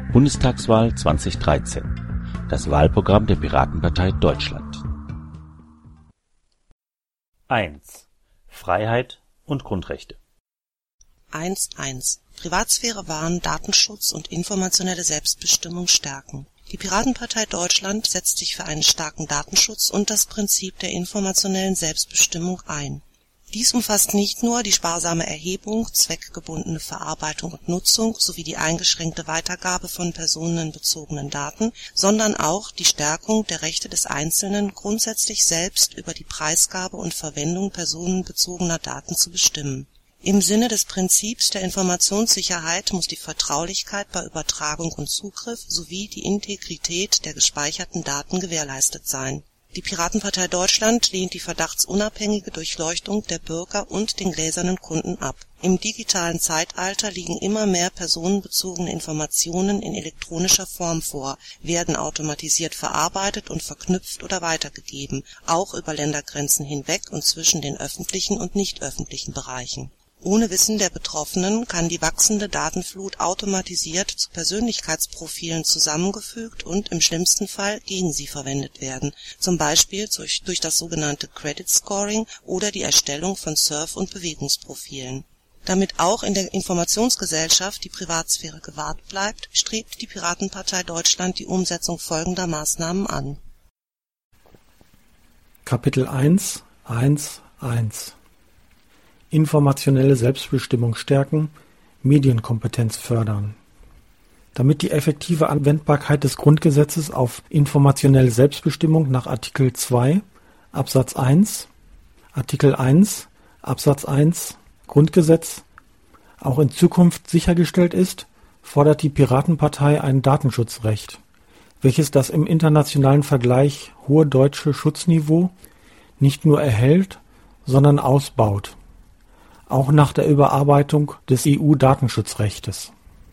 Bundestagswahl 2013. Das Wahlprogramm der Piratenpartei Deutschland. 1. Freiheit und Grundrechte. 1.1 Privatsphäre wahren, Datenschutz und informationelle Selbstbestimmung stärken. Die Piratenpartei Deutschland setzt sich für einen starken Datenschutz und das Prinzip der informationellen Selbstbestimmung ein. Dies umfasst nicht nur die sparsame Erhebung, zweckgebundene Verarbeitung und Nutzung sowie die eingeschränkte Weitergabe von personenbezogenen Daten, sondern auch die Stärkung der Rechte des Einzelnen, grundsätzlich selbst über die Preisgabe und Verwendung personenbezogener Daten zu bestimmen. Im Sinne des Prinzips der Informationssicherheit muss die Vertraulichkeit bei Übertragung und Zugriff sowie die Integrität der gespeicherten Daten gewährleistet sein. Die Piratenpartei Deutschland lehnt die verdachtsunabhängige Durchleuchtung der Bürger und den gläsernen Kunden ab. Im digitalen Zeitalter liegen immer mehr personenbezogene Informationen in elektronischer Form vor, werden automatisiert verarbeitet und verknüpft oder weitergegeben, auch über Ländergrenzen hinweg und zwischen den öffentlichen und nicht öffentlichen Bereichen. Ohne Wissen der Betroffenen kann die wachsende Datenflut automatisiert zu Persönlichkeitsprofilen zusammengefügt und im schlimmsten Fall gegen sie verwendet werden, zum Beispiel durch das sogenannte Credit Scoring oder die Erstellung von Surf- und Bewegungsprofilen. Damit auch in der Informationsgesellschaft die Privatsphäre gewahrt bleibt, strebt die Piratenpartei Deutschland die Umsetzung folgender Maßnahmen an. Kapitel 1.1.1 Informationelle Selbstbestimmung stärken, Medienkompetenz fördern. Damit die effektive Anwendbarkeit des Grundgesetzes auf informationelle Selbstbestimmung nach Artikel 2 Absatz 1, Artikel 1 Absatz 1 Grundgesetz auch in Zukunft sichergestellt ist, fordert die Piratenpartei ein Datenschutzrecht, welches das im internationalen Vergleich hohe deutsche Schutzniveau nicht nur erhält, sondern ausbaut. Auch nach der Überarbeitung des EU-Datenschutzrechtes.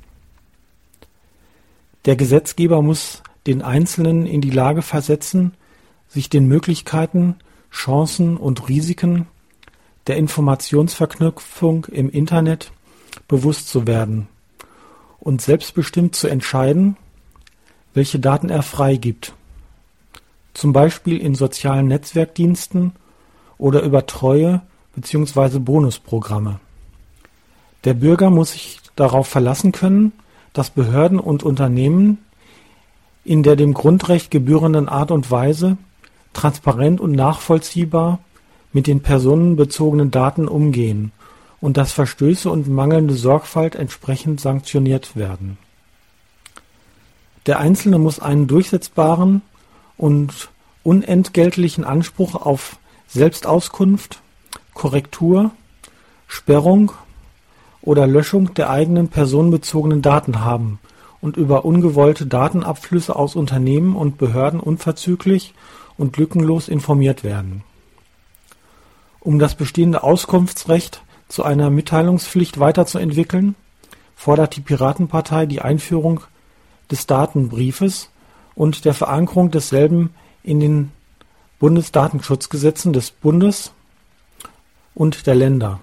Der Gesetzgeber muss den Einzelnen in die Lage versetzen, sich den Möglichkeiten, Chancen und Risiken der Informationsverknüpfung im Internet bewusst zu werden und selbstbestimmt zu entscheiden, welche Daten er freigibt, zum Beispiel in sozialen Netzwerkdiensten oder über Treue- bzw. Bonusprogramme. Der Bürger muss sich darauf verlassen können, dass Behörden und Unternehmen in der dem Grundrecht gebührenden Art und Weise transparent und nachvollziehbar mit den personenbezogenen Daten umgehen und dass Verstöße und mangelnde Sorgfalt entsprechend sanktioniert werden. Der Einzelne muss einen durchsetzbaren und unentgeltlichen Anspruch auf Selbstauskunft, Korrektur, Sperrung oder Löschung der eigenen personenbezogenen Daten haben und über ungewollte Datenabflüsse aus Unternehmen und Behörden unverzüglich und lückenlos informiert werden. Um das bestehende Auskunftsrecht zu einer Mitteilungspflicht weiterzuentwickeln, fordert die Piratenpartei die Einführung des Datenbriefes und der Verankerung desselben in den Bundesdatenschutzgesetzen des Bundes und der Länder.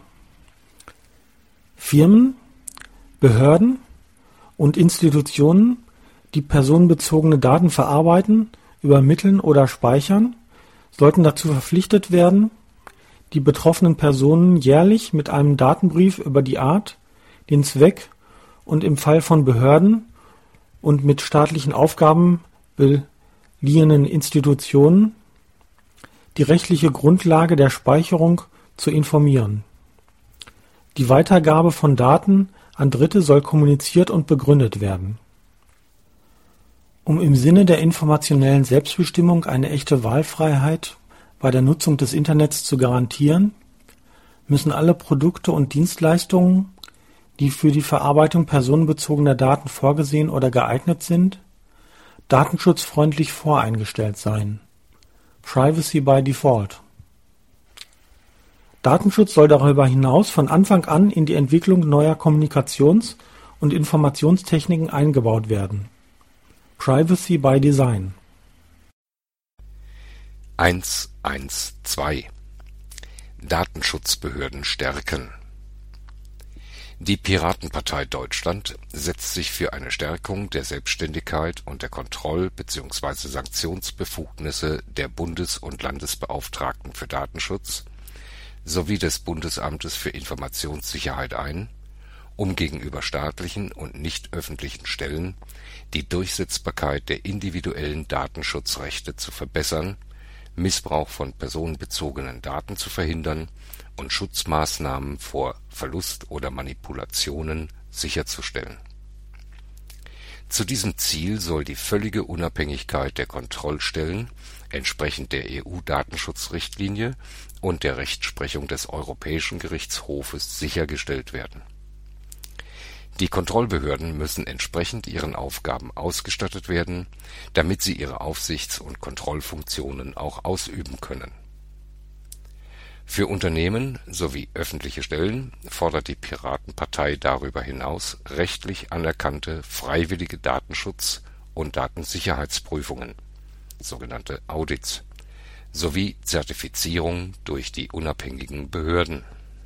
Firmen, Behörden und Institutionen, die personenbezogene Daten verarbeiten, übermitteln oder speichern, sollten dazu verpflichtet werden, die betroffenen Personen jährlich mit einem Datenbrief über die Art, den Zweck und im Fall von Behörden und mit staatlichen Aufgaben beliehenen Institutionen die rechtliche Grundlage der Speicherung zu informieren. Die Weitergabe von Daten an Dritte soll kommuniziert und begründet werden. Um im Sinne der informationellen Selbstbestimmung eine echte Wahlfreiheit bei der Nutzung des Internets zu garantieren, müssen alle Produkte und Dienstleistungen, die für die Verarbeitung personenbezogener Daten vorgesehen oder geeignet sind, datenschutzfreundlich voreingestellt sein. Privacy by Default. Datenschutz soll darüber hinaus von Anfang an in die Entwicklung neuer Kommunikations- und Informationstechniken eingebaut werden. Privacy by Design. 1.1.2 Datenschutzbehörden stärken. Die Piratenpartei Deutschland setzt sich für eine Stärkung der Selbstständigkeit und der Kontroll- bzw. Sanktionsbefugnisse der Bundes- und Landesbeauftragten für Datenschutz sowie des Bundesamtes für Informationssicherheit ein, um gegenüber staatlichen und nicht öffentlichen Stellen die Durchsetzbarkeit der individuellen Datenschutzrechte zu verbessern, Missbrauch von personenbezogenen Daten zu verhindern und Schutzmaßnahmen vor Verlust oder Manipulationen sicherzustellen. Zu diesem Ziel soll die völlige Unabhängigkeit der Kontrollstellen entsprechend der EU-Datenschutzrichtlinie und der Rechtsprechung des Europäischen Gerichtshofes sichergestellt werden. Die Kontrollbehörden müssen entsprechend ihren Aufgaben ausgestattet werden, damit sie ihre Aufsichts- und Kontrollfunktionen auch ausüben können. Für Unternehmen sowie öffentliche Stellen fordert die Piratenpartei darüber hinaus rechtlich anerkannte freiwillige Datenschutz- und Datensicherheitsprüfungen, sogenannte Audits, sowie Zertifizierung durch die unabhängigen Behörden.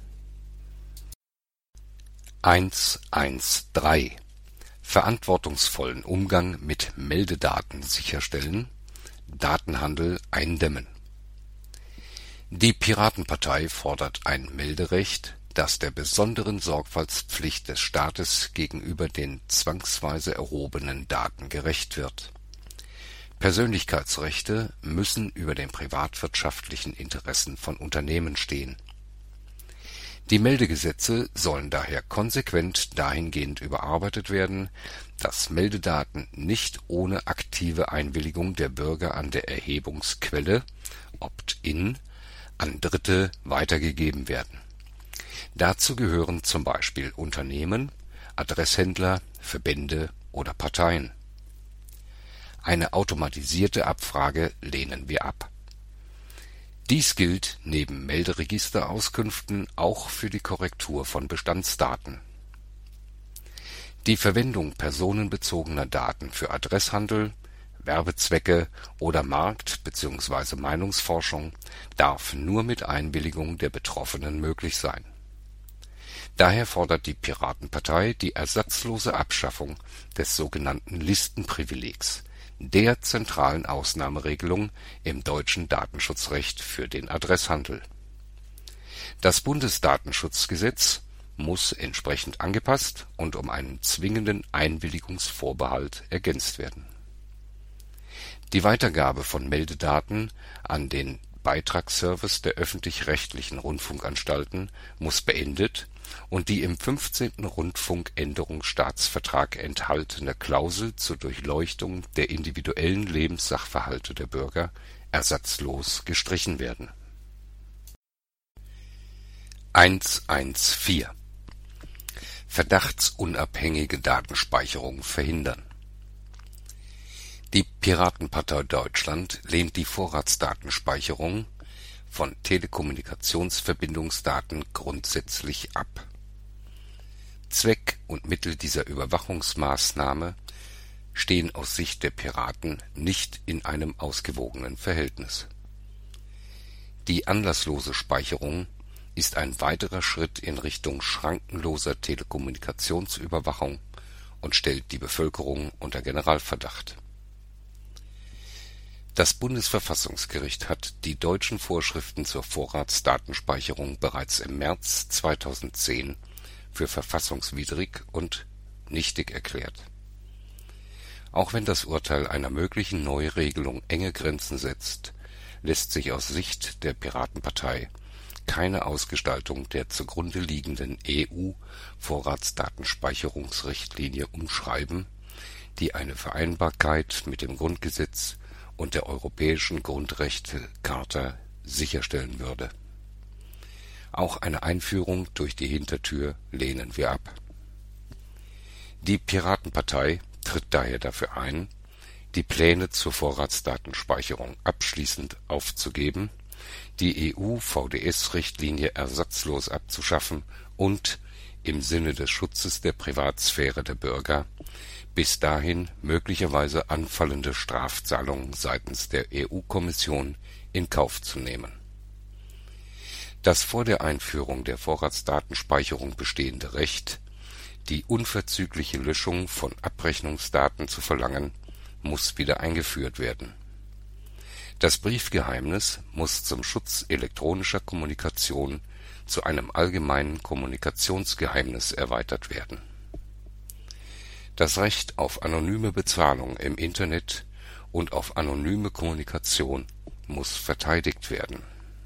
113 Verantwortungsvollen Umgang mit Meldedaten sicherstellen, Datenhandel eindämmen. Die Piratenpartei fordert ein Melderecht, das der besonderen Sorgfaltspflicht des Staates gegenüber den zwangsweise erhobenen Daten gerecht wird. Persönlichkeitsrechte müssen über den privatwirtschaftlichen Interessen von Unternehmen stehen. Die Meldegesetze sollen daher konsequent dahingehend überarbeitet werden, dass Meldedaten nicht ohne aktive Einwilligung der Bürger an der Erhebungsquelle (Opt-in) an Dritte weitergegeben werden. Dazu gehören zum Beispiel Unternehmen, Adresshändler, Verbände oder Parteien. Eine automatisierte Abfrage lehnen wir ab. Dies gilt neben Melderegisterauskünften auch für die Korrektur von Bestandsdaten. Die Verwendung personenbezogener Daten für Adresshandel, Werbezwecke oder Markt- bzw. Meinungsforschung darf nur mit Einwilligung der Betroffenen möglich sein. Daher fordert die Piratenpartei die ersatzlose Abschaffung des sogenannten Listenprivilegs, der zentralen Ausnahmeregelung im deutschen Datenschutzrecht für den Adresshandel. Das Bundesdatenschutzgesetz muss entsprechend angepasst und um einen zwingenden Einwilligungsvorbehalt ergänzt werden. Die Weitergabe von Meldedaten an den Beitragsservice der öffentlich-rechtlichen Rundfunkanstalten muss beendet und die im 15. Rundfunkänderungsstaatsvertrag enthaltene Klausel zur Durchleuchtung der individuellen Lebenssachverhalte der Bürger ersatzlos gestrichen werden. 114 Verdachtsunabhängige Datenspeicherung verhindern. Die Piratenpartei Deutschland lehnt die Vorratsdatenspeicherung von Telekommunikationsverbindungsdaten grundsätzlich ab. Zweck und Mittel dieser Überwachungsmaßnahme stehen aus Sicht der Piraten nicht in einem ausgewogenen Verhältnis. Die anlasslose Speicherung ist ein weiterer Schritt in Richtung schrankenloser Telekommunikationsüberwachung und stellt die Bevölkerung unter Generalverdacht. Das Bundesverfassungsgericht hat die deutschen Vorschriften zur Vorratsdatenspeicherung bereits im März 2010 für verfassungswidrig und nichtig erklärt. Auch wenn das Urteil einer möglichen Neuregelung enge Grenzen setzt, lässt sich aus Sicht der Piratenpartei keine Ausgestaltung der zugrunde liegenden EU-Vorratsdatenspeicherungsrichtlinie umschreiben, die eine Vereinbarkeit mit dem Grundgesetz und der Europäischen Grundrechtecharta sicherstellen würde. Auch eine Einführung durch die Hintertür lehnen wir ab. Die Piratenpartei tritt daher dafür ein, die Pläne zur Vorratsdatenspeicherung abschließend aufzugeben, die EU-VDS-Richtlinie ersatzlos abzuschaffen und im Sinne des Schutzes der Privatsphäre der Bürger bis dahin möglicherweise anfallende Strafzahlungen seitens der EU-Kommission in Kauf zu nehmen. Das vor der Einführung der Vorratsdatenspeicherung bestehende Recht Die unverzügliche Löschung von Abrechnungsdaten zu verlangen, muss wieder eingeführt werden. Das Briefgeheimnis muss zum Schutz elektronischer Kommunikation zu einem allgemeinen Kommunikationsgeheimnis erweitert werden. Das Recht auf anonyme Bezahlung im Internet und auf anonyme Kommunikation muss verteidigt werden.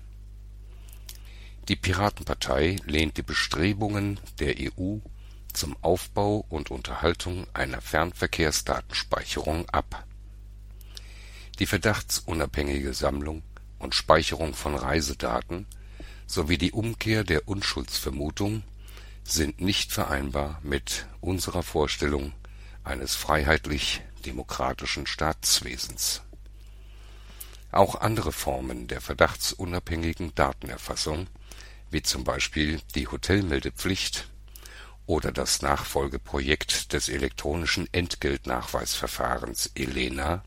Die Piratenpartei lehnt die Bestrebungen der EU zum Aufbau und Unterhaltung einer Fernverkehrsdatenspeicherung ab. Die verdachtsunabhängige Sammlung und Speicherung von Reisedaten sowie die Umkehr der Unschuldsvermutung sind nicht vereinbar mit unserer Vorstellung eines freiheitlich-demokratischen Staatswesens. Auch andere Formen der verdachtsunabhängigen Datenerfassung, wie zum Beispiel die Hotelmeldepflicht oder das Nachfolgeprojekt des elektronischen Entgeltnachweisverfahrens ELENA,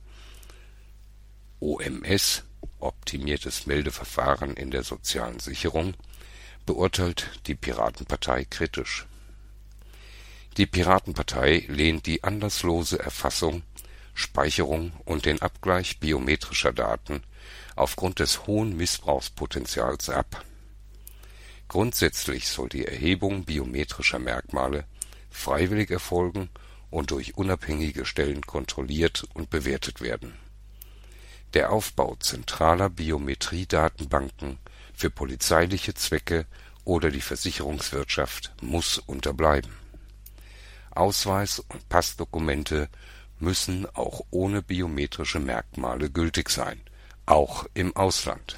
OMS (Optimiertes Meldeverfahren in der sozialen Sicherung), beurteilt die Piratenpartei kritisch. Die Piratenpartei lehnt die anlasslose Erfassung, Speicherung und den Abgleich biometrischer Daten aufgrund des hohen Missbrauchspotenzials ab. Grundsätzlich soll die Erhebung biometrischer Merkmale freiwillig erfolgen und durch unabhängige Stellen kontrolliert und bewertet werden. Der Aufbau zentraler Biometriedatenbanken für polizeiliche Zwecke oder die Versicherungswirtschaft muss unterbleiben. Ausweis und Passdokumente müssen auch ohne biometrische Merkmale gültig sein, auch im Ausland.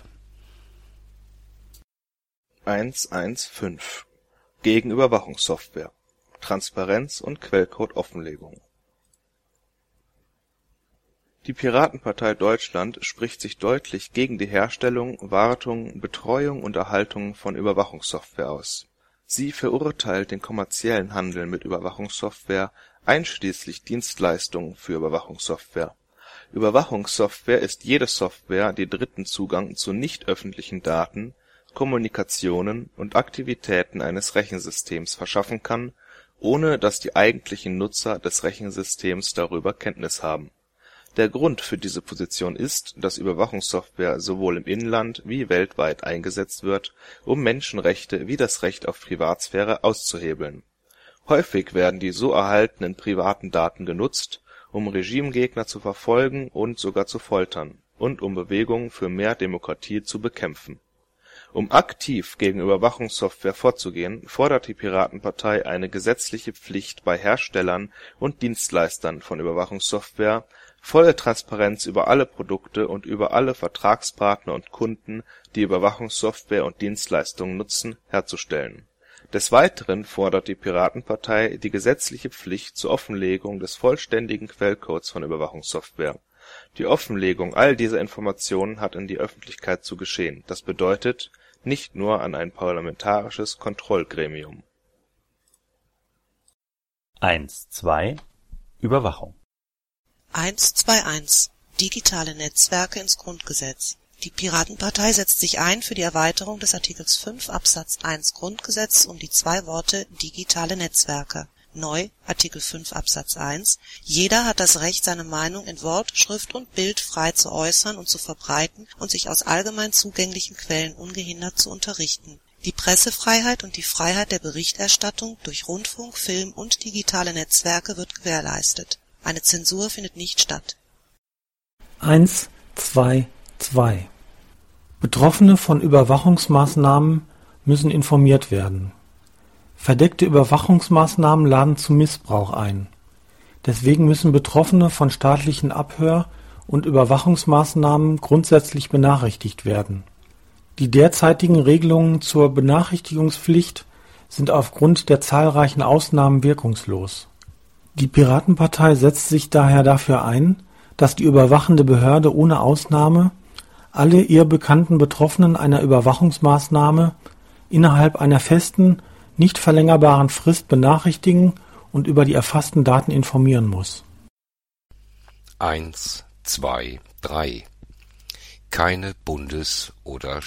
1.1.5 Gegen Überwachungssoftware, Transparenz und Quellcode-Offenlegung. Die Piratenpartei Deutschland spricht sich deutlich gegen die Herstellung, Wartung, Betreuung und Erhaltung von Überwachungssoftware aus. Sie verurteilt den kommerziellen Handel mit Überwachungssoftware, einschließlich Dienstleistungen für Überwachungssoftware. Überwachungssoftware ist jede Software, die Dritten Zugang zu nicht öffentlichen Daten, Kommunikationen und Aktivitäten eines Rechensystems verschaffen kann, ohne dass die eigentlichen Nutzer des Rechensystems darüber Kenntnis haben. Der Grund für diese Position ist, dass Überwachungssoftware sowohl im Inland wie weltweit eingesetzt wird, um Menschenrechte wie das Recht auf Privatsphäre auszuhebeln. Häufig werden die so erhaltenen privaten Daten genutzt, um Regimegegner zu verfolgen und sogar zu foltern und um Bewegungen für mehr Demokratie zu bekämpfen. Um aktiv gegen Überwachungssoftware vorzugehen, fordert die Piratenpartei eine gesetzliche Pflicht bei Herstellern und Dienstleistern von Überwachungssoftware, volle Transparenz über alle Produkte und über alle Vertragspartner und Kunden, die Überwachungssoftware und Dienstleistungen nutzen, herzustellen. Des Weiteren fordert die Piratenpartei die gesetzliche Pflicht zur Offenlegung des vollständigen Quellcodes von Überwachungssoftware. Die Offenlegung all dieser Informationen hat in die Öffentlichkeit zu geschehen, das bedeutet nicht nur an ein parlamentarisches Kontrollgremium. 1.2 Überwachung 1.2.1 Digitale Netzwerke ins Grundgesetz. Die Piratenpartei setzt sich ein für die Erweiterung des Artikels 5 Absatz 1 Grundgesetz um die zwei Worte digitale Netzwerke. Neu Artikel 5 Absatz 1 Jeder hat das Recht, seine Meinung in Wort, Schrift und Bild frei zu äußern und zu verbreiten und sich aus allgemein zugänglichen Quellen ungehindert zu unterrichten. Die Pressefreiheit und die Freiheit der Berichterstattung durch Rundfunk, Film und digitale Netzwerke wird gewährleistet. Eine Zensur findet nicht statt. 1.2.2 Betroffene von Überwachungsmaßnahmen müssen informiert werden. Verdeckte Überwachungsmaßnahmen laden zu Missbrauch ein. Deswegen müssen Betroffene von staatlichen Abhör- und Überwachungsmaßnahmen grundsätzlich benachrichtigt werden. Die derzeitigen Regelungen zur Benachrichtigungspflicht sind aufgrund der zahlreichen Ausnahmen wirkungslos. Die Piratenpartei setzt sich daher dafür ein, dass die überwachende Behörde ohne Ausnahme alle ihr bekannten Betroffenen einer Überwachungsmaßnahme innerhalb einer festen, nicht verlängerbaren Frist benachrichtigen und über die erfassten Daten informieren muss. 1, 2, 3 Keine Bundes- oder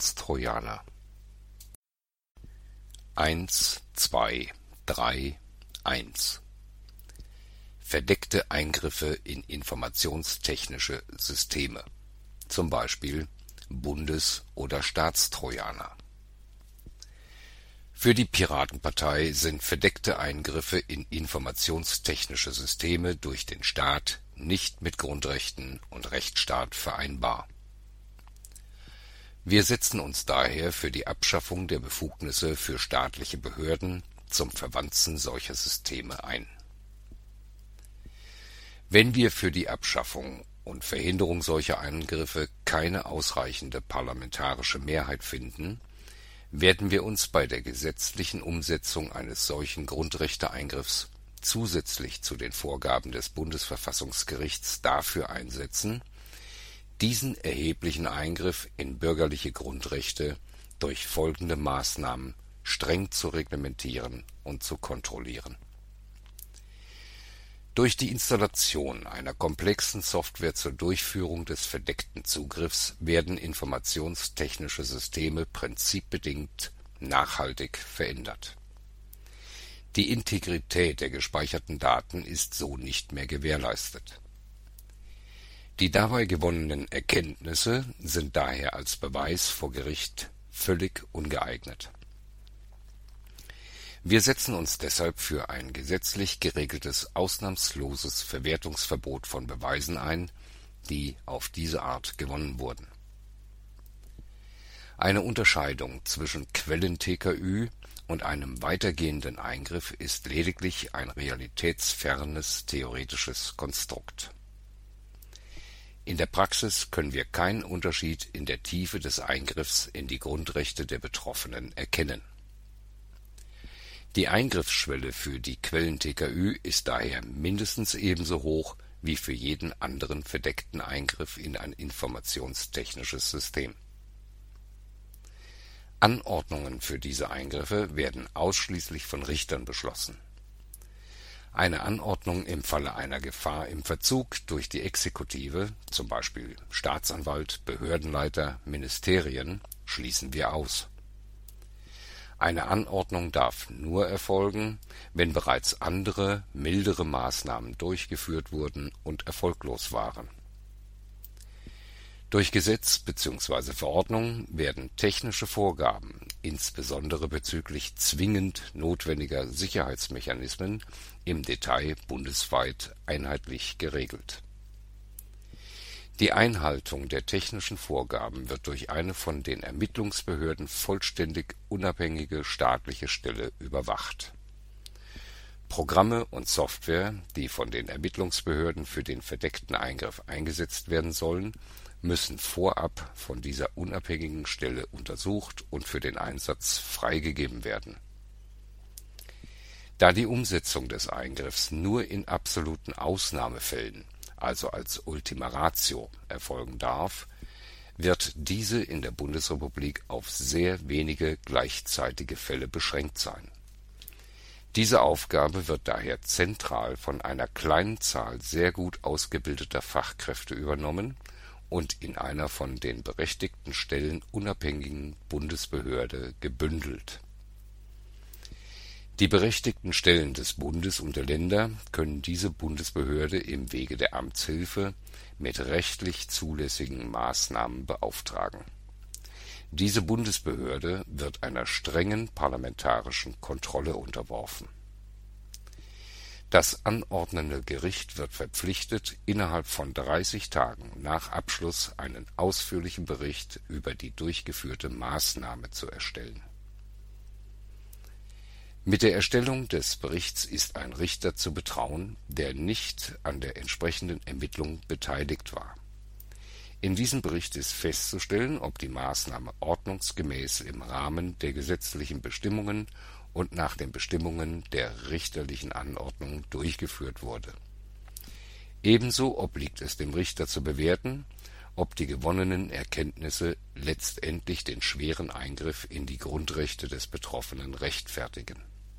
Staatstrojaner. 1, 2, 3 1. Verdeckte Eingriffe in informationstechnische Systeme, zum Beispiel Bundes- oder Staatstrojaner. Für die Piratenpartei sind verdeckte Eingriffe in informationstechnische Systeme durch den Staat nicht mit Grundrechten und Rechtsstaat vereinbar. Wir setzen uns daher für die Abschaffung der Befugnisse für staatliche Behörden zum Verwanzen solcher Systeme ein. Wenn wir für die Abschaffung und Verhinderung solcher Eingriffe keine ausreichende parlamentarische Mehrheit finden, werden wir uns bei der gesetzlichen Umsetzung eines solchen Grundrechteeingriffs zusätzlich zu den Vorgaben des Bundesverfassungsgerichts dafür einsetzen, diesen erheblichen Eingriff in bürgerliche Grundrechte durch folgende Maßnahmen streng zu reglementieren und zu kontrollieren. Durch die Installation einer komplexen Software zur Durchführung des verdeckten Zugriffs werden informationstechnische Systeme prinzipbedingt nachhaltig verändert. Die Integrität der gespeicherten Daten ist so nicht mehr gewährleistet. Die dabei gewonnenen Erkenntnisse sind daher als Beweis vor Gericht völlig ungeeignet. Wir setzen uns deshalb für ein gesetzlich geregeltes ausnahmsloses Verwertungsverbot von Beweisen ein, die auf diese Art gewonnen wurden. Eine Unterscheidung zwischen Quellen-TKÜ und einem weitergehenden Eingriff ist lediglich ein realitätsfernes theoretisches Konstrukt. In der Praxis können wir keinen Unterschied in der Tiefe des Eingriffs in die Grundrechte der Betroffenen erkennen. Die Eingriffsschwelle für die Quellen-TKÜ ist daher mindestens ebenso hoch wie für jeden anderen verdeckten Eingriff in ein informationstechnisches System. Anordnungen für diese Eingriffe werden ausschließlich von Richtern beschlossen. Eine Anordnung im Falle einer Gefahr im Verzug durch die Exekutive, zum Beispiel Staatsanwalt, Behördenleiter, Ministerien, schließen wir aus. Eine Anordnung darf nur erfolgen, wenn bereits andere, mildere Maßnahmen durchgeführt wurden und erfolglos waren. Durch Gesetz bzw. Verordnung werden technische Vorgaben, insbesondere bezüglich zwingend notwendiger Sicherheitsmechanismen, im Detail bundesweit einheitlich geregelt. Die Einhaltung der technischen Vorgaben wird durch eine von den Ermittlungsbehörden vollständig unabhängige staatliche Stelle überwacht. Programme und Software, die von den Ermittlungsbehörden für den verdeckten Eingriff eingesetzt werden sollen, müssen vorab von dieser unabhängigen Stelle untersucht und für den Einsatz freigegeben werden. Da die Umsetzung des Eingriffs nur in absoluten Ausnahmefällen, also als Ultima Ratio, erfolgen darf, wird diese in der Bundesrepublik auf sehr wenige gleichzeitige Fälle beschränkt sein. Diese Aufgabe wird daher zentral von einer kleinen Zahl sehr gut ausgebildeter Fachkräfte übernommen und in einer von den berechtigten Stellen unabhängigen Bundesbehörde gebündelt. Die berechtigten Stellen des Bundes und der Länder können diese Bundesbehörde im Wege der Amtshilfe mit rechtlich zulässigen Maßnahmen beauftragen. Diese Bundesbehörde wird einer strengen parlamentarischen Kontrolle unterworfen. Das anordnende Gericht wird verpflichtet, innerhalb von 30 Tagen nach Abschluss einen ausführlichen Bericht über die durchgeführte Maßnahme zu erstellen. Mit der Erstellung des Berichts ist ein Richter zu betrauen, der nicht an der entsprechenden Ermittlung beteiligt war. In diesem Bericht ist festzustellen, ob die Maßnahme ordnungsgemäß im Rahmen der gesetzlichen Bestimmungen und nach den Bestimmungen der richterlichen Anordnung durchgeführt wurde. Ebenso obliegt es dem Richter zu bewerten, ob die gewonnenen Erkenntnisse letztendlich den schweren Eingriff in die Grundrechte des Betroffenen rechtfertigen.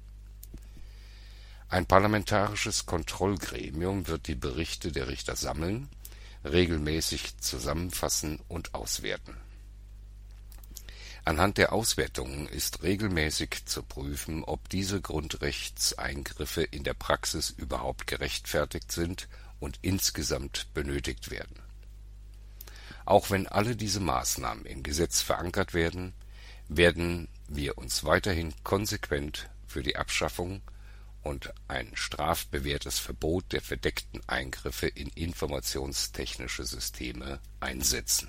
Ein parlamentarisches Kontrollgremium wird die Berichte der Richter sammeln, regelmäßig zusammenfassen und auswerten. Anhand der Auswertungen ist regelmäßig zu prüfen, ob diese Grundrechtseingriffe in der Praxis überhaupt gerechtfertigt sind und insgesamt benötigt werden. Auch wenn alle diese Maßnahmen im Gesetz verankert werden, werden wir uns weiterhin konsequent für die Abschaffung und ein strafbewährtes Verbot der verdeckten Eingriffe in informationstechnische Systeme einsetzen.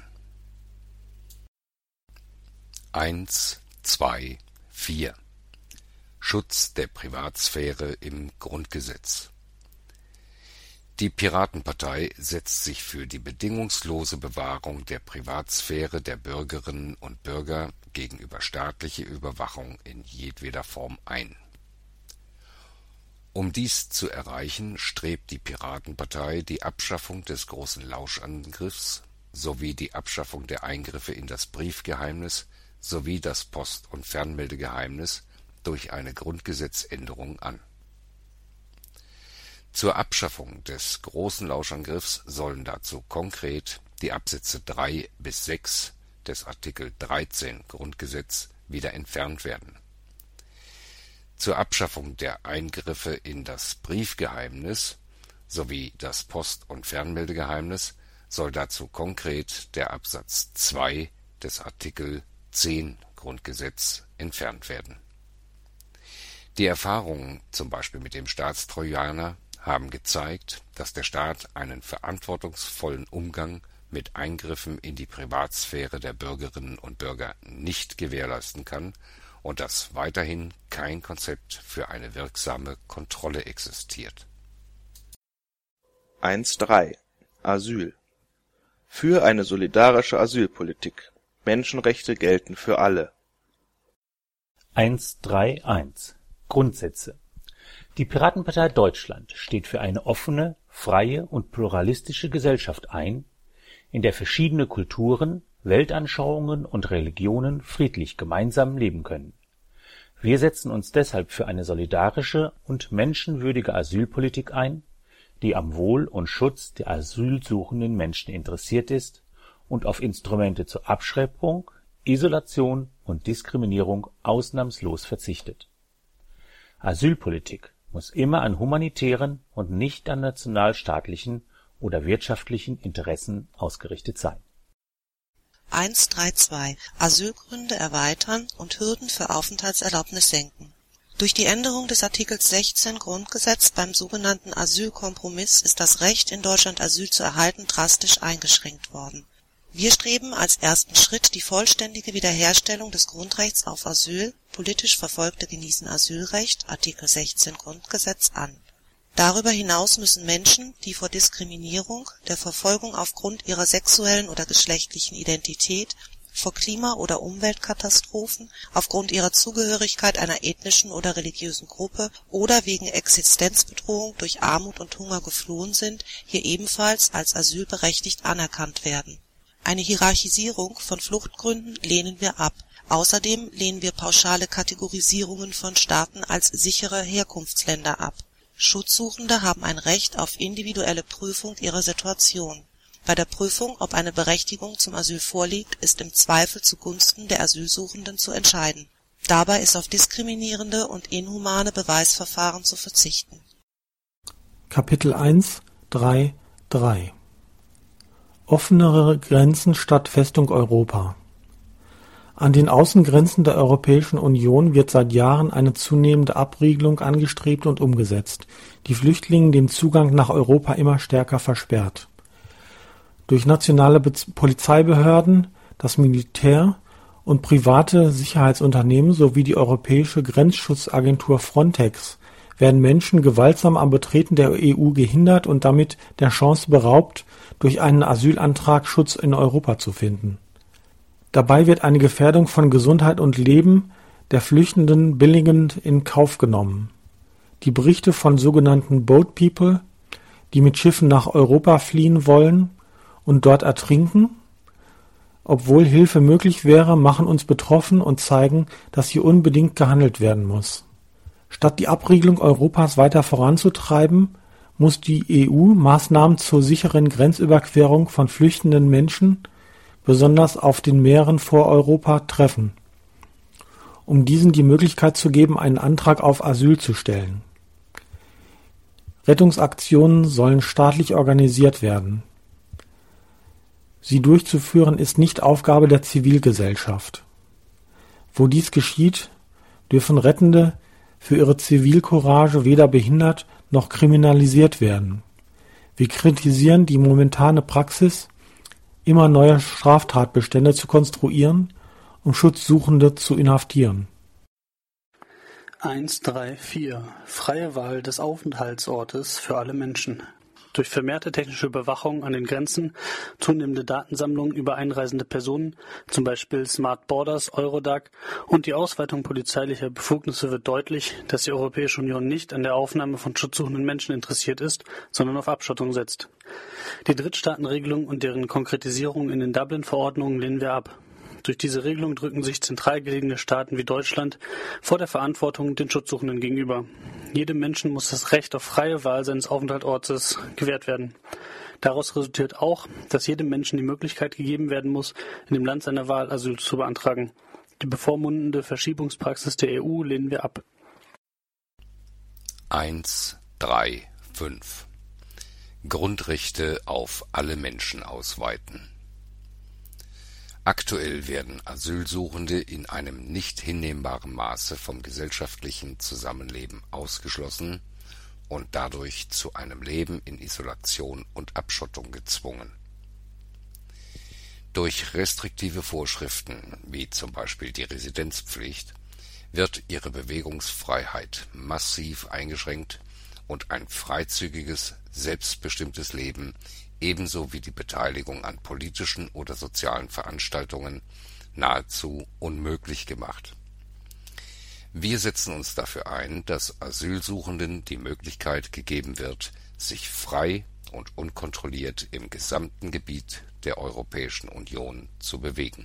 1, 2, 4 Schutz der Privatsphäre im Grundgesetz. Die Piratenpartei setzt sich für die bedingungslose Bewahrung der Privatsphäre der Bürgerinnen und Bürger gegenüber staatlicher Überwachung in jedweder Form ein. Um dies zu erreichen, strebt die Piratenpartei die Abschaffung des großen Lauschangriffs sowie die Abschaffung der Eingriffe in das Briefgeheimnis sowie das Post- und Fernmeldegeheimnis durch eine Grundgesetzänderung an. Zur Abschaffung des großen Lauschangriffs sollen dazu konkret die Absätze 3 bis 6 des Artikel 13 Grundgesetz wieder entfernt werden. Zur Abschaffung der Eingriffe in das Briefgeheimnis sowie das Post- und Fernmeldegeheimnis soll dazu konkret der Absatz 2 des Artikel 10 Grundgesetz entfernt werden. Die Erfahrungen, zum Beispiel mit dem Staatstrojaner, haben gezeigt, dass der Staat einen verantwortungsvollen Umgang mit Eingriffen in die Privatsphäre der Bürgerinnen und Bürger nicht gewährleisten kann und dass weiterhin kein Konzept für eine wirksame Kontrolle existiert. 1.3 Asyl. Für eine solidarische Asylpolitik. Menschenrechte gelten für alle. 1.3.1 Grundsätze. Die Piratenpartei Deutschland steht für eine offene, freie und pluralistische Gesellschaft ein, in der verschiedene Kulturen, Weltanschauungen und Religionen friedlich gemeinsam leben können. Wir setzen uns deshalb für eine solidarische und menschenwürdige Asylpolitik ein, die am Wohl und Schutz der asylsuchenden Menschen interessiert ist und auf Instrumente zur Abschreckung, Isolation und Diskriminierung ausnahmslos verzichtet. Asylpolitik muss immer an humanitären und nicht an nationalstaatlichen oder wirtschaftlichen Interessen ausgerichtet sein. 1.3.2 Asylgründe erweitern und Hürden für Aufenthaltserlaubnis senken. Durch die Änderung des Artikels 16 Grundgesetz beim sogenannten Asylkompromiss ist das Recht, in Deutschland Asyl zu erhalten, drastisch eingeschränkt worden. Wir streben als ersten Schritt die vollständige Wiederherstellung des Grundrechts auf Asyl, politisch Verfolgte genießen Asylrecht, Artikel 16 Grundgesetz an. Darüber hinaus müssen Menschen, die vor Diskriminierung, der Verfolgung aufgrund ihrer sexuellen oder geschlechtlichen Identität, vor Klima- oder Umweltkatastrophen, aufgrund ihrer Zugehörigkeit einer ethnischen oder religiösen Gruppe oder wegen Existenzbedrohung durch Armut und Hunger geflohen sind, hier ebenfalls als asylberechtigt anerkannt werden. Eine Hierarchisierung von Fluchtgründen lehnen wir ab. Außerdem lehnen wir pauschale Kategorisierungen von Staaten als sichere Herkunftsländer ab. Schutzsuchende haben ein Recht auf individuelle Prüfung ihrer Situation. Bei der Prüfung, ob eine Berechtigung zum Asyl vorliegt, ist im Zweifel zugunsten der Asylsuchenden zu entscheiden. Dabei ist auf diskriminierende und inhumane Beweisverfahren zu verzichten. Kapitel 1.3.3 Offenere Grenzen statt Festung Europa. An den Außengrenzen der Europäischen Union wird seit Jahren eine zunehmende Abriegelung angestrebt und umgesetzt, die Flüchtlingen den Zugang nach Europa immer stärker versperrt. Durch nationale Polizeibehörden, das Militär und private Sicherheitsunternehmen sowie die Europäische Grenzschutzagentur Frontex werden Menschen gewaltsam am Betreten der EU gehindert und damit der Chance beraubt, durch einen Asylantrag Schutz in Europa zu finden. Dabei wird eine Gefährdung von Gesundheit und Leben der Flüchtenden billigend in Kauf genommen. Die Berichte von sogenannten Boat People, die mit Schiffen nach Europa fliehen wollen und dort ertrinken, obwohl Hilfe möglich wäre, machen uns betroffen und zeigen, dass hier unbedingt gehandelt werden muss. Statt die Abriegelung Europas weiter voranzutreiben, muss die EU Maßnahmen zur sicheren Grenzüberquerung von flüchtenden Menschen, besonders auf den Meeren vor Europa, treffen. um diesen die Möglichkeit zu geben, einen Antrag auf Asyl zu stellen. Rettungsaktionen sollen staatlich organisiert werden. Sie durchzuführen ist nicht Aufgabe der Zivilgesellschaft. Wo dies geschieht, dürfen Rettende für ihre Zivilcourage weder behindert noch kriminalisiert werden. Wir kritisieren die momentane Praxis, immer neue Straftatbestände zu konstruieren, um Schutzsuchende zu inhaftieren. 1.3.4 Freie Wahl des Aufenthaltsortes für alle Menschen. Durch vermehrte technische Überwachung an den Grenzen, zunehmende Datensammlung über einreisende Personen, zum Beispiel Smart Borders, Eurodac und die Ausweitung polizeilicher Befugnisse wird deutlich, dass die Europäische Union nicht an der Aufnahme von schutzsuchenden Menschen interessiert ist, sondern auf Abschottung setzt. Die Drittstaatenregelung und deren Konkretisierung in den Dublin-Verordnungen lehnen wir ab. Durch diese Regelung drücken sich zentral gelegene Staaten wie Deutschland vor der Verantwortung den Schutzsuchenden gegenüber. Jedem Menschen muss das Recht auf freie Wahl seines Aufenthaltsortes gewährt werden. Daraus resultiert auch, dass jedem Menschen die Möglichkeit gegeben werden muss, in dem Land seiner Wahl Asyl zu beantragen. Die bevormundende Verschiebungspraxis der EU lehnen wir ab. 1.3.5 Grundrechte auf alle Menschen ausweiten. Aktuell werden Asylsuchende in einem nicht hinnehmbaren Maße vom gesellschaftlichen Zusammenleben ausgeschlossen und dadurch zu einem Leben in Isolation und Abschottung gezwungen. Durch restriktive Vorschriften, wie zum Beispiel die Residenzpflicht, wird ihre Bewegungsfreiheit massiv eingeschränkt und ein freizügiges, selbstbestimmtes Leben ebenso wie die Beteiligung an politischen oder sozialen Veranstaltungen nahezu unmöglich gemacht. Wir setzen uns dafür ein, dass Asylsuchenden die Möglichkeit gegeben wird, sich frei und unkontrolliert im gesamten Gebiet der Europäischen Union zu bewegen.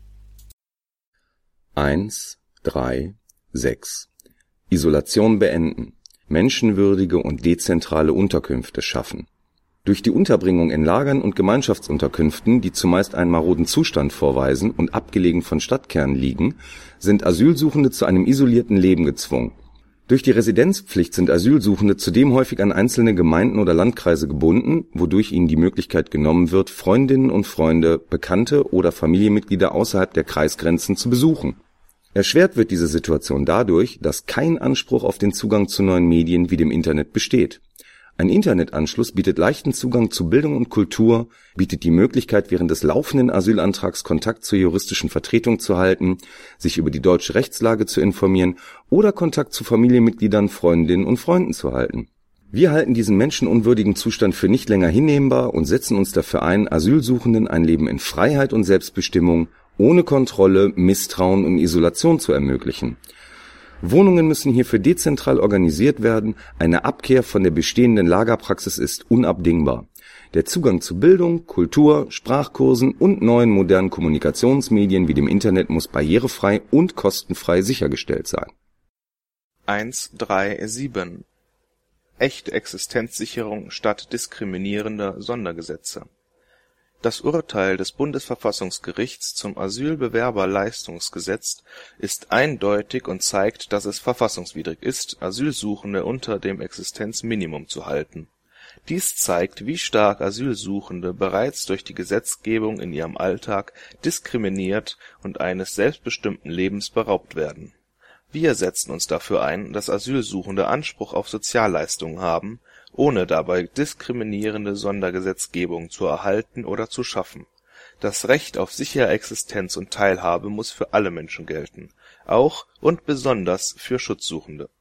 1.3.6 Isolation beenden, menschenwürdige und dezentrale Unterkünfte schaffen. Durch die Unterbringung in Lagern und Gemeinschaftsunterkünften, die zumeist einen maroden Zustand vorweisen und abgelegen von Stadtkernen liegen, sind Asylsuchende zu einem isolierten Leben gezwungen. Durch die Residenzpflicht sind Asylsuchende zudem häufig an einzelne Gemeinden oder Landkreise gebunden, wodurch ihnen die Möglichkeit genommen wird, Freundinnen und Freunde, Bekannte oder Familienmitglieder außerhalb der Kreisgrenzen zu besuchen. Erschwert wird diese Situation dadurch, dass kein Anspruch auf den Zugang zu neuen Medien wie dem Internet besteht. Ein Internetanschluss bietet leichten Zugang zu Bildung und Kultur, bietet die Möglichkeit, während des laufenden Asylantrags Kontakt zur juristischen Vertretung zu halten, sich über die deutsche Rechtslage zu informieren oder Kontakt zu Familienmitgliedern, Freundinnen und Freunden zu halten. Wir halten diesen menschenunwürdigen Zustand für nicht länger hinnehmbar und setzen uns dafür ein, Asylsuchenden ein Leben in Freiheit und Selbstbestimmung, ohne Kontrolle, Misstrauen und Isolation zu ermöglichen. Wohnungen müssen hierfür dezentral organisiert werden, eine Abkehr von der bestehenden Lagerpraxis ist unabdingbar. Der Zugang zu Bildung, Kultur, Sprachkursen und neuen modernen Kommunikationsmedien wie dem Internet muss barrierefrei und kostenfrei sichergestellt sein. 1.3.7 Echte Existenzsicherung statt diskriminierender Sondergesetze. Das Urteil des Bundesverfassungsgerichts zum Asylbewerberleistungsgesetz ist eindeutig und zeigt, dass es verfassungswidrig ist, Asylsuchende unter dem Existenzminimum zu halten. Dies zeigt, wie stark Asylsuchende bereits durch die Gesetzgebung in ihrem Alltag diskriminiert und eines selbstbestimmten Lebens beraubt werden. Wir setzen uns dafür ein, dass Asylsuchende Anspruch auf Sozialleistungen haben, ohne dabei diskriminierende Sondergesetzgebung zu erhalten oder zu schaffen. Das Recht auf sichere Existenz und Teilhabe muss für alle Menschen gelten, auch und besonders für Schutzsuchende.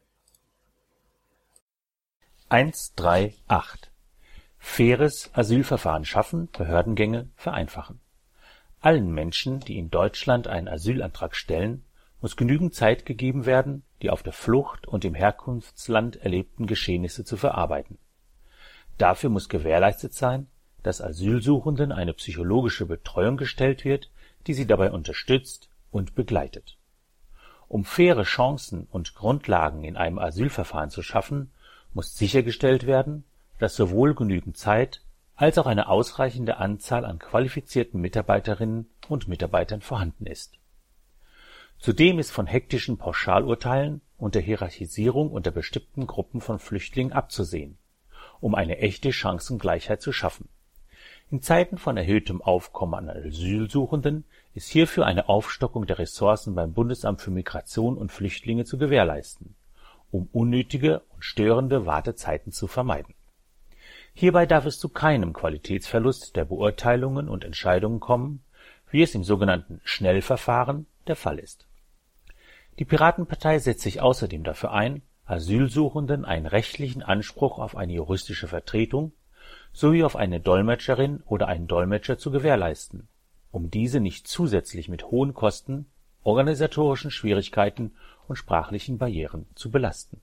1.3.8 Faires Asylverfahren schaffen, Behördengänge vereinfachen. Allen Menschen, die in Deutschland einen Asylantrag stellen, muss genügend Zeit gegeben werden, die auf der Flucht und im Herkunftsland erlebten Geschehnisse zu verarbeiten. Dafür muss gewährleistet sein, dass Asylsuchenden eine psychologische Betreuung gestellt wird, die sie dabei unterstützt und begleitet. Um faire Chancen und Grundlagen in einem Asylverfahren zu schaffen, muss sichergestellt werden, dass sowohl genügend Zeit als auch eine ausreichende Anzahl an qualifizierten Mitarbeiterinnen und Mitarbeitern vorhanden ist. Zudem ist von hektischen Pauschalurteilen und der Hierarchisierung unter bestimmten Gruppen von Flüchtlingen abzusehen, um eine echte Chancengleichheit zu schaffen. In Zeiten von erhöhtem Aufkommen an Asylsuchenden ist hierfür eine Aufstockung der Ressourcen beim Bundesamt für Migration und Flüchtlinge zu gewährleisten, um unnötige und störende Wartezeiten zu vermeiden. Hierbei darf es zu keinem Qualitätsverlust der Beurteilungen und Entscheidungen kommen, wie es im sogenannten Schnellverfahren der Fall ist. Die Piratenpartei setzt sich außerdem dafür ein, Asylsuchenden einen rechtlichen Anspruch auf eine juristische Vertretung sowie auf eine Dolmetscherin oder einen Dolmetscher zu gewährleisten, um diese nicht zusätzlich mit hohen Kosten, organisatorischen Schwierigkeiten und sprachlichen Barrieren zu belasten.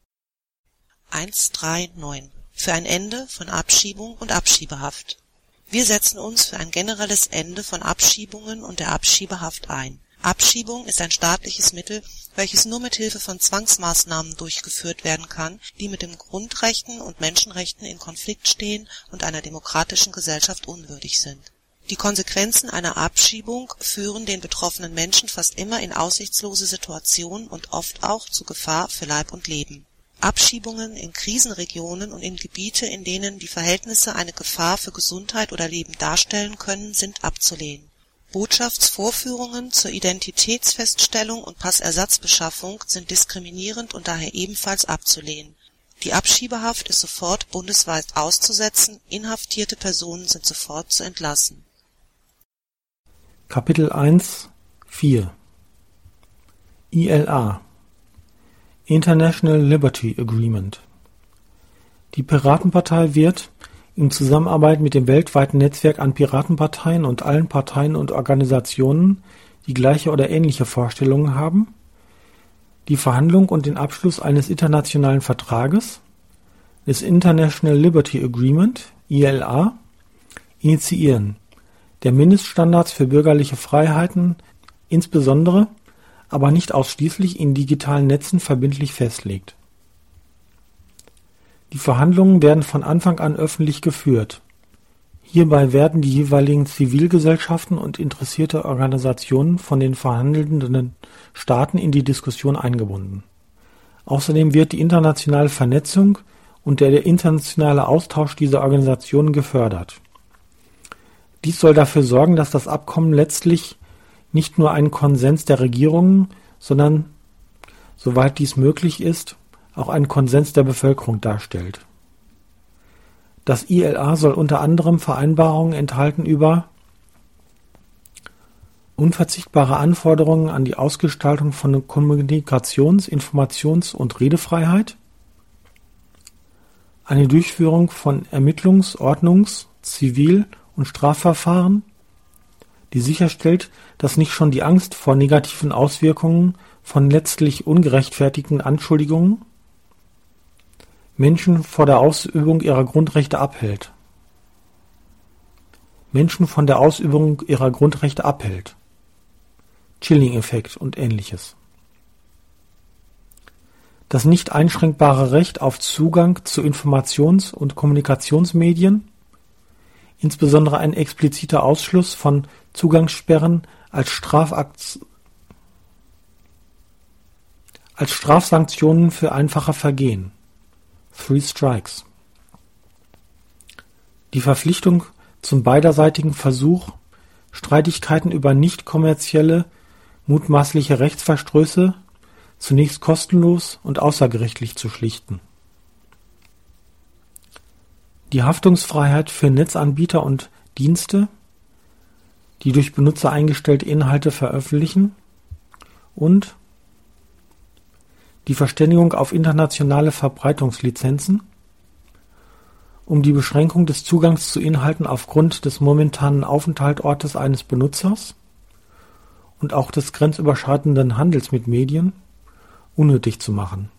139 Für ein Ende von Abschiebung und Abschiebehaft. Wir setzen uns für ein generelles Ende von Abschiebungen und der Abschiebehaft ein. Abschiebung ist ein staatliches Mittel, welches nur mit Hilfe von Zwangsmaßnahmen durchgeführt werden kann, die mit den Grundrechten und Menschenrechten in Konflikt stehen und einer demokratischen Gesellschaft unwürdig sind. Die Konsequenzen einer Abschiebung führen den betroffenen Menschen fast immer in aussichtslose Situationen und oft auch zu Gefahr für Leib und Leben. Abschiebungen in Krisenregionen und in Gebiete, in denen die Verhältnisse eine Gefahr für Gesundheit oder Leben darstellen können, sind abzulehnen. Botschaftsvorführungen zur Identitätsfeststellung und Passersatzbeschaffung sind diskriminierend und daher ebenfalls abzulehnen. Die Abschiebehaft ist sofort bundesweit auszusetzen, inhaftierte Personen sind sofort zu entlassen. Kapitel 1.4 ILA International Liberty Agreement. Die Piratenpartei wird in Zusammenarbeit mit dem weltweiten Netzwerk an Piratenparteien und allen Parteien und Organisationen, die gleiche oder ähnliche Vorstellungen haben, die Verhandlung und den Abschluss eines internationalen Vertrages, des International Liberty Agreement (ILA), initiieren, der Mindeststandards für bürgerliche Freiheiten, insbesondere, aber nicht ausschließlich in digitalen Netzen verbindlich festlegt. Die Verhandlungen werden von Anfang an öffentlich geführt. Hierbei werden die jeweiligen Zivilgesellschaften und interessierte Organisationen von den verhandelnden Staaten in die Diskussion eingebunden. Außerdem wird die internationale Vernetzung und der internationale Austausch dieser Organisationen gefördert. Dies soll dafür sorgen, dass das Abkommen letztlich nicht nur einen Konsens der Regierungen, sondern, soweit dies möglich ist, auch einen Konsens der Bevölkerung darstellt. Das ILA soll unter anderem Vereinbarungen enthalten über unverzichtbare Anforderungen an die Ausgestaltung von Kommunikations-, Informations- und Redefreiheit, eine Durchführung von Ermittlungs-, Ordnungs-, Zivil- und Strafverfahren, die sicherstellt, dass nicht schon die Angst vor negativen Auswirkungen von letztlich ungerechtfertigten Anschuldigungen Menschen vor der Ausübung ihrer Grundrechte abhält. Menschen von der Ausübung ihrer Grundrechte abhält. Chilling-Effekt und Ähnliches. Das nicht einschränkbare Recht auf Zugang zu Informations- und Kommunikationsmedien, insbesondere ein expliziter Ausschluss von Zugangssperren als Strafsanktionen für einfache Vergehen. 3 Strikes. Die Verpflichtung zum beiderseitigen Versuch, Streitigkeiten über nicht kommerzielle, mutmaßliche Rechtsverstöße zunächst kostenlos und außergerichtlich zu schlichten. Die Haftungsfreiheit für Netzanbieter und Dienste, die durch Benutzer eingestellte Inhalte veröffentlichen, und die Verständigung auf internationale Verbreitungslizenzen, um die Beschränkung des Zugangs zu Inhalten aufgrund des momentanen Aufenthaltsortes eines Benutzers und auch des grenzüberschreitenden Handels mit Medien unnötig zu machen.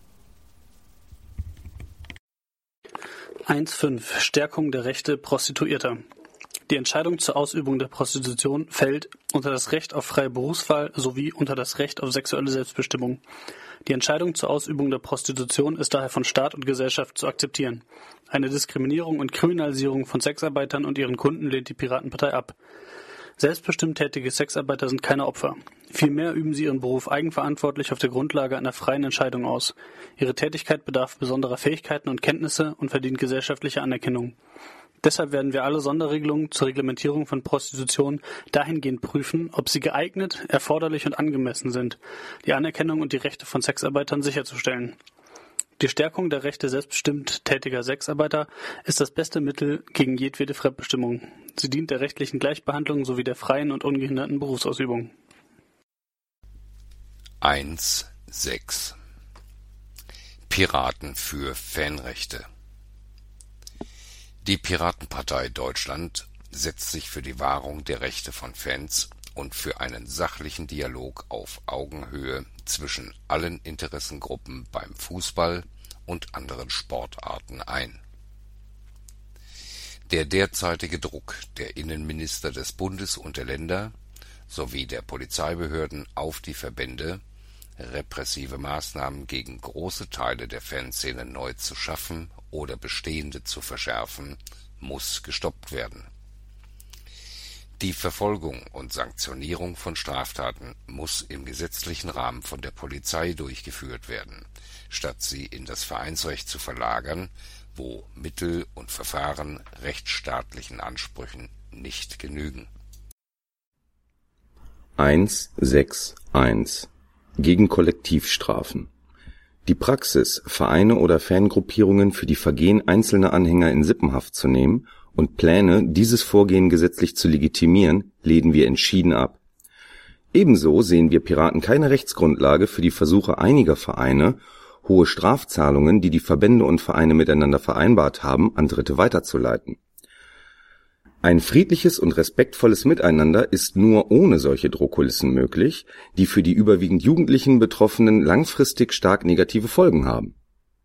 1.5 Stärkung der Rechte Prostituierter. Die Entscheidung zur Ausübung der Prostitution fällt unter das Recht auf freie Berufswahl sowie unter das Recht auf sexuelle Selbstbestimmung. Die Entscheidung zur Ausübung der Prostitution ist daher von Staat und Gesellschaft zu akzeptieren. Eine Diskriminierung und Kriminalisierung von Sexarbeitern und ihren Kunden lehnt die Piratenpartei ab. Selbstbestimmt tätige Sexarbeiter sind keine Opfer. Vielmehr üben sie ihren Beruf eigenverantwortlich auf der Grundlage einer freien Entscheidung aus. Ihre Tätigkeit bedarf besonderer Fähigkeiten und Kenntnisse und verdient gesellschaftliche Anerkennung. Deshalb werden wir alle Sonderregelungen zur Reglementierung von Prostitution dahingehend prüfen, ob sie geeignet, erforderlich und angemessen sind, die Anerkennung und die Rechte von Sexarbeitern sicherzustellen. Die Stärkung der Rechte selbstbestimmt tätiger Sexarbeiter ist das beste Mittel gegen jedwede Fremdbestimmung. Sie dient der rechtlichen Gleichbehandlung sowie der freien und ungehinderten Berufsausübung. 1.6 Piraten für Fanrechte. Die Piratenpartei Deutschland setzt sich für die Wahrung der Rechte von Fans und für einen sachlichen Dialog auf Augenhöhe zwischen allen Interessengruppen beim Fußball und anderen Sportarten ein. Der derzeitige Druck der Innenminister des Bundes und der Länder sowie der Polizeibehörden auf die Verbände, repressive Maßnahmen gegen große Teile der Fanszene neu zu schaffen oder bestehende zu verschärfen, muss gestoppt werden. Die Verfolgung und Sanktionierung von Straftaten muss im gesetzlichen Rahmen von der Polizei durchgeführt werden, statt sie in das Vereinsrecht zu verlagern, wo Mittel und Verfahren rechtsstaatlichen Ansprüchen nicht genügen. 1.6.1 Gegen Kollektivstrafen. Die Praxis, Vereine oder Fangruppierungen für die Vergehen einzelner Anhänger in Sippenhaft zu nehmen und Pläne, dieses Vorgehen gesetzlich zu legitimieren, lehnen wir entschieden ab. Ebenso sehen wir Piraten keine Rechtsgrundlage für die Versuche einiger Vereine, hohe Strafzahlungen, die die Verbände und Vereine miteinander vereinbart haben, an Dritte weiterzuleiten. Ein friedliches und respektvolles Miteinander ist nur ohne solche Drohkulissen möglich, die für die überwiegend jugendlichen Betroffenen langfristig stark negative Folgen haben.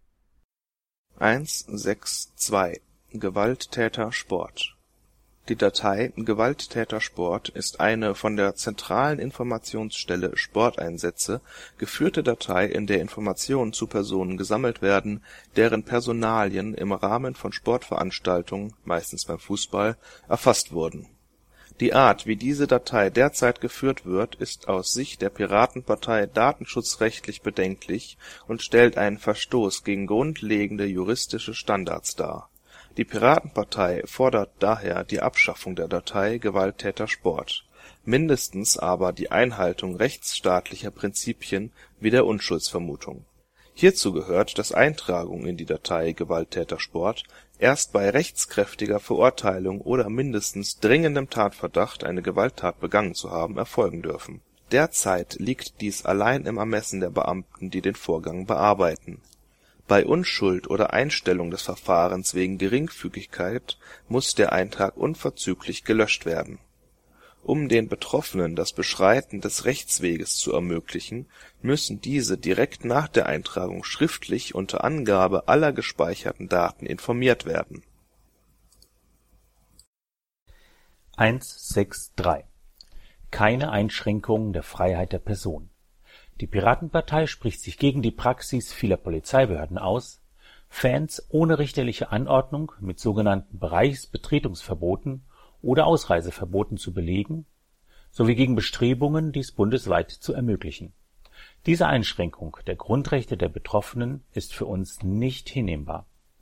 1.6.2 Gewalttäter Sport. Die Datei Gewalttäter Sport ist eine von der zentralen Informationsstelle Sporteinsätze geführte Datei, in der Informationen zu Personen gesammelt werden, deren Personalien im Rahmen von Sportveranstaltungen, meistens beim Fußball, erfasst wurden. Die Art, wie diese Datei derzeit geführt wird, ist aus Sicht der Piratenpartei datenschutzrechtlich bedenklich und stellt einen Verstoß gegen grundlegende juristische Standards dar. Die Piratenpartei fordert daher die Abschaffung der Datei Gewalttäter Sport, mindestens aber die Einhaltung rechtsstaatlicher Prinzipien wie der Unschuldsvermutung. Hierzu gehört, dass Eintragung in die Datei Gewalttäter Sport erst bei rechtskräftiger Verurteilung oder mindestens dringendem Tatverdacht, eine Gewalttat begangen zu haben, erfolgen dürfen. Derzeit liegt dies allein im Ermessen der Beamten, die den Vorgang bearbeiten. Bei Unschuld oder Einstellung des Verfahrens wegen Geringfügigkeit muss der Eintrag unverzüglich gelöscht werden. Um den Betroffenen das Beschreiten des Rechtsweges zu ermöglichen, müssen diese direkt nach der Eintragung schriftlich unter Angabe aller gespeicherten Daten informiert werden. 1.6.3 Keine Einschränkung der Freiheit der Person. Die Piratenpartei spricht sich gegen die Praxis vieler Polizeibehörden aus, Fans ohne richterliche Anordnung mit sogenannten Bereichsbetretungsverboten oder Ausreiseverboten zu belegen, sowie gegen Bestrebungen, dies bundesweit zu ermöglichen. Diese Einschränkung der Grundrechte der Betroffenen ist für uns nicht hinnehmbar.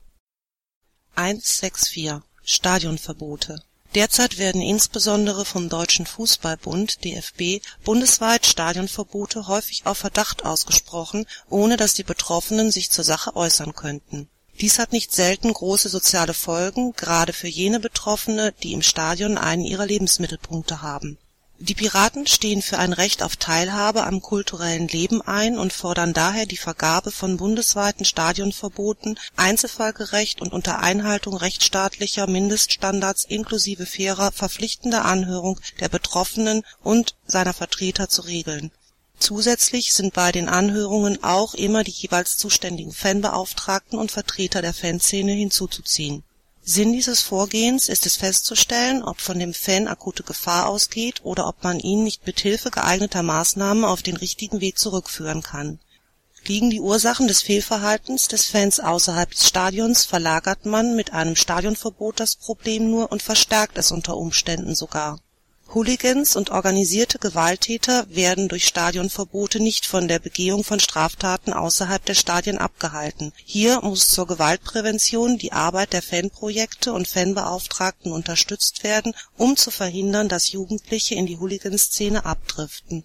1.6.4 Stadionverbote. Derzeit werden insbesondere vom Deutschen Fußballbund (DFB) bundesweit Stadionverbote häufig auf Verdacht ausgesprochen, ohne dass die Betroffenen sich zur Sache äußern könnten. Dies hat nicht selten große soziale Folgen, gerade für jene Betroffene, die im Stadion einen ihrer Lebensmittelpunkte haben. Die Piraten stehen für ein Recht auf Teilhabe am kulturellen Leben ein und fordern daher die Vergabe von bundesweiten Stadionverboten einzelfallgerecht und unter Einhaltung rechtsstaatlicher Mindeststandards inklusive fairer, verpflichtender Anhörung der Betroffenen und seiner Vertreter zu regeln. Zusätzlich sind bei den Anhörungen auch immer die jeweils zuständigen Fanbeauftragten und Vertreter der Fanszene hinzuzuziehen. Sinn dieses Vorgehens ist es festzustellen, ob von dem Fan akute Gefahr ausgeht oder ob man ihn nicht mit Hilfe geeigneter Maßnahmen auf den richtigen Weg zurückführen kann. Liegen die Ursachen des Fehlverhaltens des Fans außerhalb des Stadions, verlagert man mit einem Stadionverbot das Problem nur und verstärkt es unter Umständen sogar. Hooligans und organisierte Gewalttäter werden durch Stadionverbote nicht von der Begehung von Straftaten außerhalb der Stadien abgehalten. Hier muss zur Gewaltprävention die Arbeit der Fanprojekte und Fanbeauftragten unterstützt werden, um zu verhindern, dass Jugendliche in die Hooliganszene abdriften.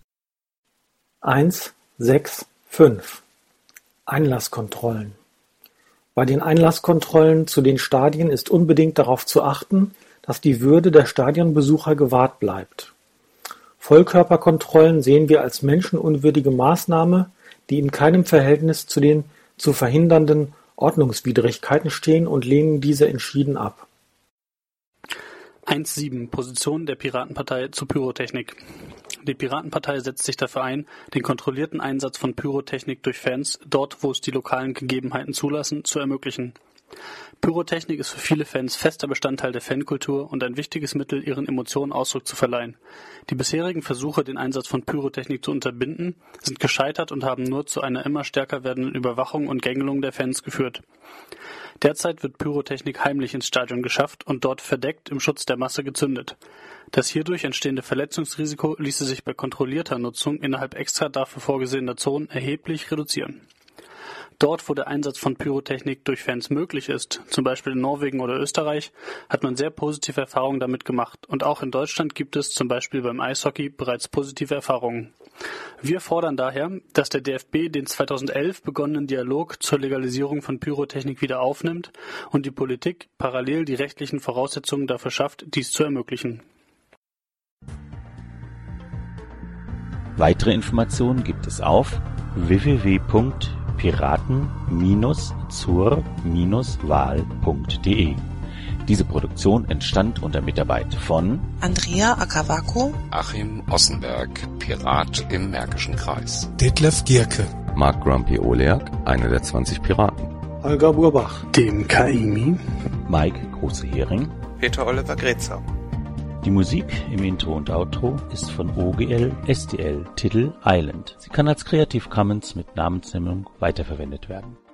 1.6.5 Einlasskontrollen. Bei den Einlasskontrollen zu den Stadien ist unbedingt darauf zu achten, dass die Würde der Stadionbesucher gewahrt bleibt. Vollkörperkontrollen sehen wir als menschenunwürdige Maßnahme, die in keinem Verhältnis zu den zu verhindernden Ordnungswidrigkeiten stehen und lehnen diese entschieden ab. 1.7 Position der Piratenpartei zu Pyrotechnik. Die Piratenpartei setzt sich dafür ein, den kontrollierten Einsatz von Pyrotechnik durch Fans, dort wo es die lokalen Gegebenheiten zulassen, zu ermöglichen. Pyrotechnik ist für viele Fans fester Bestandteil der Fankultur und ein wichtiges Mittel, ihren Emotionen Ausdruck zu verleihen. Die bisherigen Versuche, den Einsatz von Pyrotechnik zu unterbinden, sind gescheitert und haben nur zu einer immer stärker werdenden Überwachung und Gängelung der Fans geführt. Derzeit wird Pyrotechnik heimlich ins Stadion geschafft und dort verdeckt im Schutz der Masse gezündet. Das hierdurch entstehende Verletzungsrisiko ließe sich bei kontrollierter Nutzung innerhalb extra dafür vorgesehener Zonen erheblich reduzieren. Dort, wo der Einsatz von Pyrotechnik durch Fans möglich ist, zum Beispiel in Norwegen oder Österreich, hat man sehr positive Erfahrungen damit gemacht und auch in Deutschland gibt es zum Beispiel beim Eishockey bereits positive Erfahrungen. Wir fordern daher, dass der DFB den 2011 begonnenen Dialog zur Legalisierung von Pyrotechnik wieder aufnimmt und die Politik parallel die rechtlichen Voraussetzungen dafür schafft, dies zu ermöglichen. Weitere Informationen gibt es auf www.piraten-zur-wahl.de. Diese Produktion entstand unter Mitarbeit von Andrea Akavako, Achim Ossenberg, Pirat im Märkischen Kreis. Detlef Gierke, Mark Grumpy Oleak, einer der 20 Piraten. Holger Burbach, Dem Kaimi, Mike Große-Hering. Peter Oliver Grätzer. Die Musik im Intro und Outro ist von OGL STL, Titel Island. Sie kann als Creative Commons mit Namensnennung weiterverwendet werden.